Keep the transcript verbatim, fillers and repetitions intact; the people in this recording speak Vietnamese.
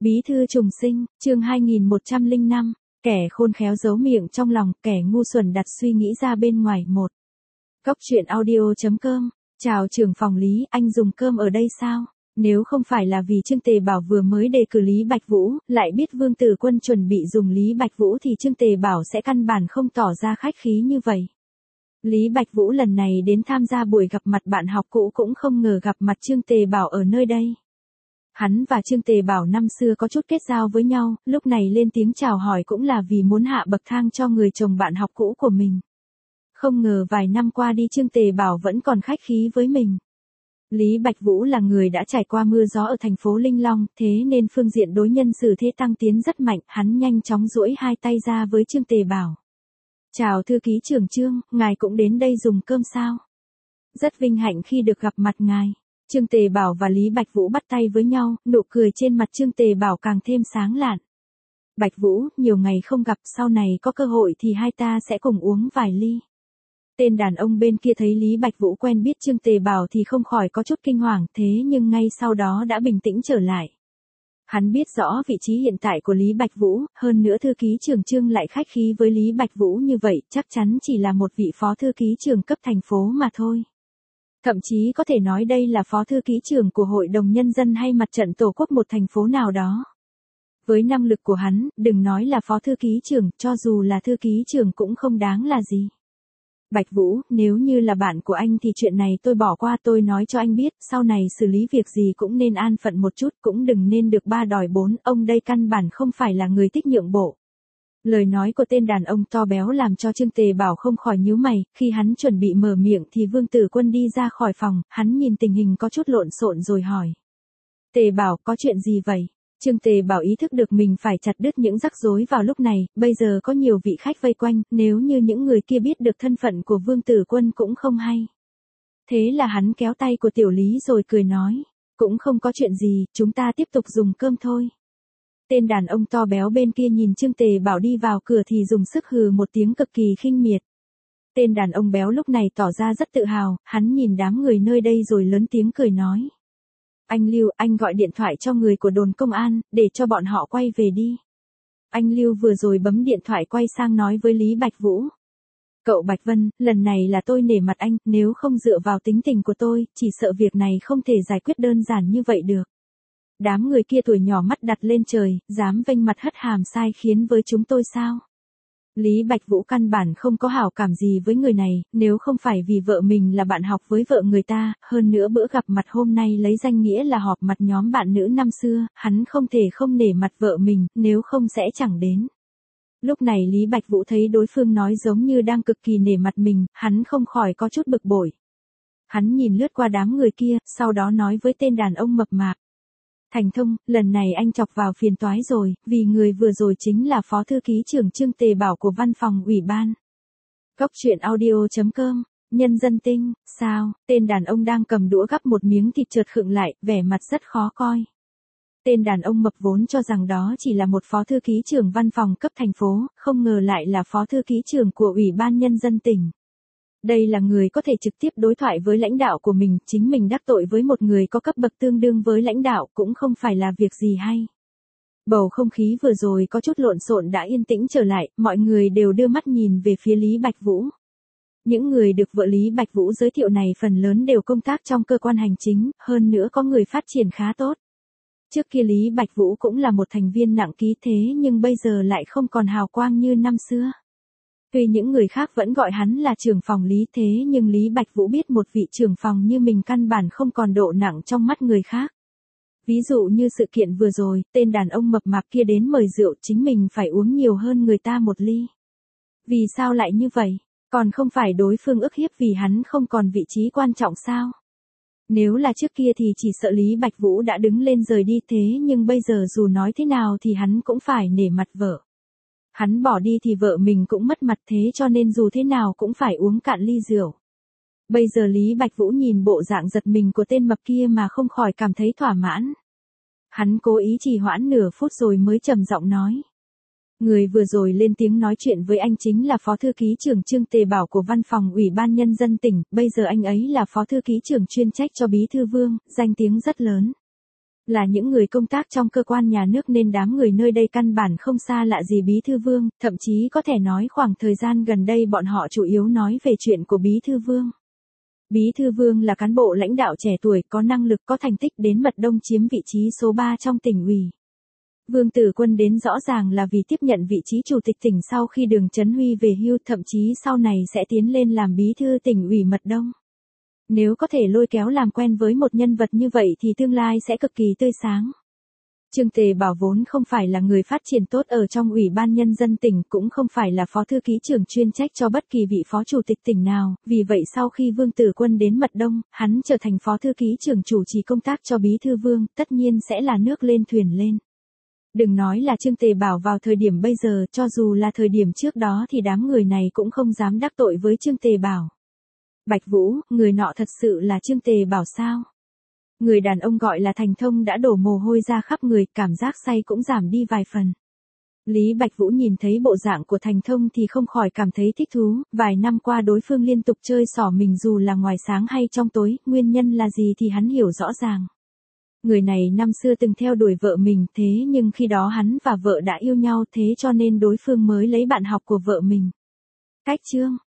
Bí thư trùng sinh, chương hai nghìn một trăm lẻ năm, kẻ khôn khéo giấu miệng trong lòng, kẻ ngu xuẩn đặt suy nghĩ ra bên ngoài một. Góc truyện audio.com, chào trưởng phòng Lý, anh dùng cơm ở đây sao? Nếu không phải là vì Trương Tề Bảo vừa mới đề cử Lý Bạch Vũ, lại biết Vương Tử Quân chuẩn bị dùng Lý Bạch Vũ thì Trương Tề Bảo sẽ căn bản không tỏ ra khách khí như vậy. Lý Bạch Vũ lần này đến tham gia buổi gặp mặt bạn học cũ cũng không ngờ gặp mặt Trương Tề Bảo ở nơi đây. Hắn và Trương Tề Bảo năm xưa có chút kết giao với nhau, lúc này lên tiếng chào hỏi cũng là vì muốn hạ bậc thang cho người chồng bạn học cũ của mình. Không ngờ vài năm qua đi Trương Tề Bảo vẫn còn khách khí với mình. Lý Bạch Vũ là người đã trải qua mưa gió ở thành phố Linh Long, thế nên phương diện đối nhân xử thế tăng tiến rất mạnh, hắn nhanh chóng duỗi hai tay ra với Trương Tề Bảo. Chào thư ký trưởng Trương, ngài cũng đến đây dùng cơm sao? Rất vinh hạnh khi được gặp mặt ngài. Trương Tề Bảo và Lý Bạch Vũ bắt tay với nhau, nụ cười trên mặt Trương Tề Bảo càng thêm sáng lạn. Bạch Vũ, nhiều ngày không gặp, sau này có cơ hội thì hai ta sẽ cùng uống vài ly. Tên đàn ông bên kia thấy Lý Bạch Vũ quen biết Trương Tề Bảo thì không khỏi có chút kinh hoàng, thế nhưng ngay sau đó đã bình tĩnh trở lại. Hắn biết rõ vị trí hiện tại của Lý Bạch Vũ, hơn nữa thư ký trưởng Trương lại khách khí với Lý Bạch Vũ như vậy, chắc chắn chỉ là một vị phó thư ký trưởng cấp thành phố mà thôi. Thậm chí có thể nói đây là phó thư ký trưởng của Hội đồng Nhân dân hay Mặt trận Tổ quốc một thành phố nào đó. Với năng lực của hắn, đừng nói là phó thư ký trưởng, cho dù là thư ký trưởng cũng không đáng là gì. Bạch Vũ, nếu như là bạn của anh thì chuyện này tôi bỏ qua, tôi nói cho anh biết, sau này xử lý việc gì cũng nên an phận một chút, cũng đừng nên được ba đòi bốn, ông đây căn bản không phải là người thích nhượng bộ. Lời nói của tên đàn ông to béo làm cho Trương Tề Bảo không khỏi nhíu mày, khi hắn chuẩn bị mở miệng thì Vương Tử Quân đi ra khỏi phòng, hắn nhìn tình hình có chút lộn xộn rồi hỏi. Tề Bảo, có chuyện gì vậy? Trương Tề Bảo ý thức được mình phải chặt đứt những rắc rối vào lúc này, bây giờ có nhiều vị khách vây quanh, nếu như những người kia biết được thân phận của Vương Tử Quân cũng không hay. Thế là hắn kéo tay của Tiểu Lý rồi cười nói, cũng không có chuyện gì, chúng ta tiếp tục dùng cơm thôi. Tên đàn ông to béo bên kia nhìn Trương Tề Bảo đi vào cửa thì dùng sức hừ một tiếng cực kỳ khinh miệt. Tên đàn ông béo lúc này tỏ ra rất tự hào, hắn nhìn đám người nơi đây rồi lớn tiếng cười nói. Anh Lưu, anh gọi điện thoại cho người của đồn công an, để cho bọn họ quay về đi. Anh Lưu vừa rồi bấm điện thoại quay sang nói với Lý Bạch Vũ. Cậu Bạch Vân, lần này là tôi nể mặt anh, nếu không dựa vào tính tình của tôi, chỉ sợ việc này không thể giải quyết đơn giản như vậy được. Đám người kia tuổi nhỏ mắt đặt lên trời, dám vênh mặt hất hàm sai khiến với chúng tôi sao? Lý Bạch Vũ căn bản không có hảo cảm gì với người này, nếu không phải vì vợ mình là bạn học với vợ người ta, hơn nữa bữa gặp mặt hôm nay lấy danh nghĩa là họp mặt nhóm bạn nữ năm xưa, hắn không thể không nể mặt vợ mình, nếu không sẽ chẳng đến. Lúc này Lý Bạch Vũ thấy đối phương nói giống như đang cực kỳ nể mặt mình, hắn không khỏi có chút bực bội. Hắn nhìn lướt qua đám người kia, sau đó nói với tên đàn ông mập mạp. Thành Thông, lần này anh chọc vào phiền toái rồi, vì người vừa rồi chính là phó thư ký trưởng Trương Tề Bảo của văn phòng ủy ban. Góc truyện audio.com, nhân dân tinh, sao, tên đàn ông đang cầm đũa gắp một miếng thịt chợt khựng lại, vẻ mặt rất khó coi. Tên đàn ông mập vốn cho rằng đó chỉ là một phó thư ký trưởng văn phòng cấp thành phố, không ngờ lại là phó thư ký trưởng của ủy ban nhân dân tỉnh. Đây là người có thể trực tiếp đối thoại với lãnh đạo của mình, chính mình đắc tội với một người có cấp bậc tương đương với lãnh đạo cũng không phải là việc gì hay. Bầu không khí vừa rồi có chút lộn xộn đã yên tĩnh trở lại, mọi người đều đưa mắt nhìn về phía Lý Bạch Vũ. Những người được vợ Lý Bạch Vũ giới thiệu này phần lớn đều công tác trong cơ quan hành chính, hơn nữa có người phát triển khá tốt. Trước kia Lý Bạch Vũ cũng là một thành viên nặng ký thế nhưng bây giờ lại không còn hào quang như năm xưa. Tuy những người khác vẫn gọi hắn là trưởng phòng Lý thế nhưng Lý Bạch Vũ biết một vị trưởng phòng như mình căn bản không còn độ nặng trong mắt người khác. Ví dụ như sự kiện vừa rồi, tên đàn ông mập mạp kia đến mời rượu chính mình phải uống nhiều hơn người ta một ly. Vì sao lại như vậy? Còn không phải đối phương ức hiếp vì hắn không còn vị trí quan trọng sao? Nếu là trước kia thì chỉ sợ Lý Bạch Vũ đã đứng lên rời đi thế nhưng bây giờ dù nói thế nào thì hắn cũng phải nể mặt vợ. Hắn bỏ đi thì vợ mình cũng mất mặt thế cho nên dù thế nào cũng phải uống cạn ly rượu. Bây giờ Lý Bạch Vũ nhìn bộ dạng giật mình của tên mập kia mà không khỏi cảm thấy thỏa mãn. Hắn cố ý trì hoãn nửa phút rồi mới trầm giọng nói. Người vừa rồi lên tiếng nói chuyện với anh chính là phó thư ký trưởng Trương Tề Bảo của văn phòng ủy ban nhân dân tỉnh, bây giờ anh ấy là phó thư ký trưởng chuyên trách cho bí thư Vương, danh tiếng rất lớn. Là những người công tác trong cơ quan nhà nước nên đám người nơi đây căn bản không xa lạ gì Bí Thư Vương, thậm chí có thể nói khoảng thời gian gần đây bọn họ chủ yếu nói về chuyện của Bí Thư Vương. Bí Thư Vương là cán bộ lãnh đạo trẻ tuổi, có năng lực, có thành tích, đến Mật Đông chiếm vị trí số ba trong tỉnh ủy. Vương Tử Quân đến rõ ràng là vì tiếp nhận vị trí chủ tịch tỉnh sau khi Đường Chấn Huy về hưu, thậm chí sau này sẽ tiến lên làm bí thư tỉnh ủy Mật Đông. Nếu có thể lôi kéo làm quen với một nhân vật như vậy thì tương lai sẽ cực kỳ tươi sáng. Trương Tề Bảo vốn không phải là người phát triển tốt ở trong Ủy ban Nhân dân tỉnh, cũng không phải là phó thư ký trưởng chuyên trách cho bất kỳ vị phó chủ tịch tỉnh nào, vì vậy sau khi Vương Tử Quân đến Mật Đông, hắn trở thành phó thư ký trưởng chủ trì công tác cho Bí Thư Vương, tất nhiên sẽ là nước lên thuyền lên. Đừng nói là Trương Tề Bảo vào thời điểm bây giờ, cho dù là thời điểm trước đó thì đám người này cũng không dám đắc tội với Trương Tề Bảo. Bạch Vũ, người nọ thật sự là Trương Tề Bảo sao? Người đàn ông gọi là Thành Thông đã đổ mồ hôi ra khắp người, cảm giác say cũng giảm đi vài phần. Lý Bạch Vũ nhìn thấy bộ dạng của Thành Thông thì không khỏi cảm thấy thích thú, vài năm qua đối phương liên tục chơi xỏ mình dù là ngoài sáng hay trong tối, nguyên nhân là gì thì hắn hiểu rõ ràng. Người này năm xưa từng theo đuổi vợ mình, thế nhưng khi đó hắn và vợ đã yêu nhau, thế cho nên đối phương mới lấy bạn học của vợ mình. Cách chương